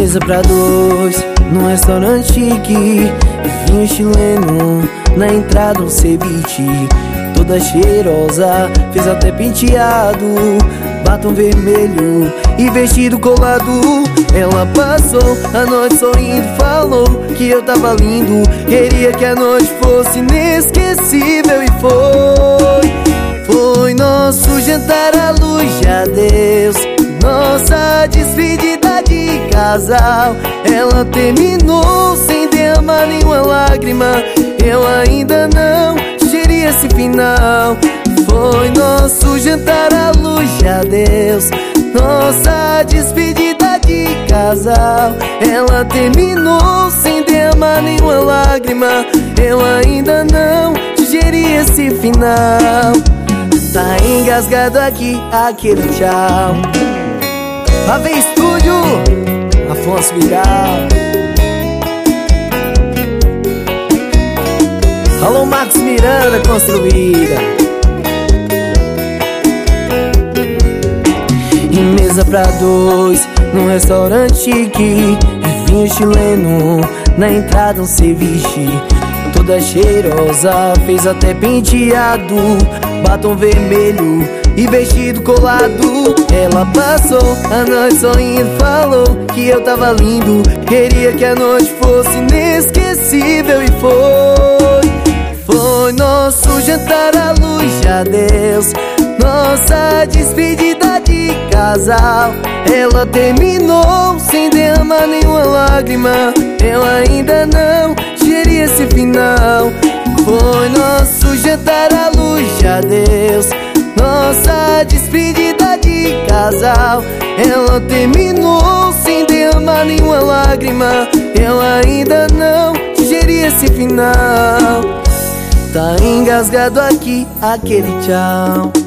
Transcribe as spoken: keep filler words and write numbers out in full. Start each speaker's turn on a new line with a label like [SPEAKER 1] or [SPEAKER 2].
[SPEAKER 1] Mesa pra dois, num restaurante chique, vinho chileno, na entrada um ceviche. Toda cheirosa, fez até penteado, batom vermelho e vestido colado. Ela passou a noite sorrindo, falou que eu tava lindo, queria que a noite fosse inesquecível. E foi, foi nosso jantar à luz de adeus, nossa despedida de casal. Ela terminou sem derramar nenhuma lágrima, eu ainda não digeri esse final. Foi nosso jantar à luz de adeus, nossa despedida de casal. Ela terminou sem derramar nenhuma lágrima, eu ainda não digeri esse final. Tá engasgado aqui aquele tchau. A V Estúdio, Afonso Vigal. Alô Marcos Miranda Construída. E mesa pra dois, num restaurante chique, vinho chileno, na entrada um ceviche. Toda cheirosa, fez até penteado, batom vermelho e vestido colado. Ela passou a noite sorrindo, falou que eu tava lindo, queria que a noite fosse inesquecível. E foi, foi nosso jantar à luz de adeus, nossa despedida de casal. Ela terminou sem derramar nenhuma lágrima, eu ainda não digeri esse final. Foi nosso jantar à luz de adeus, nossa despedida de casal. Ela terminou sem derramar nenhuma lágrima, eu ainda não digeri esse final. Tá engasgado aqui aquele tchau.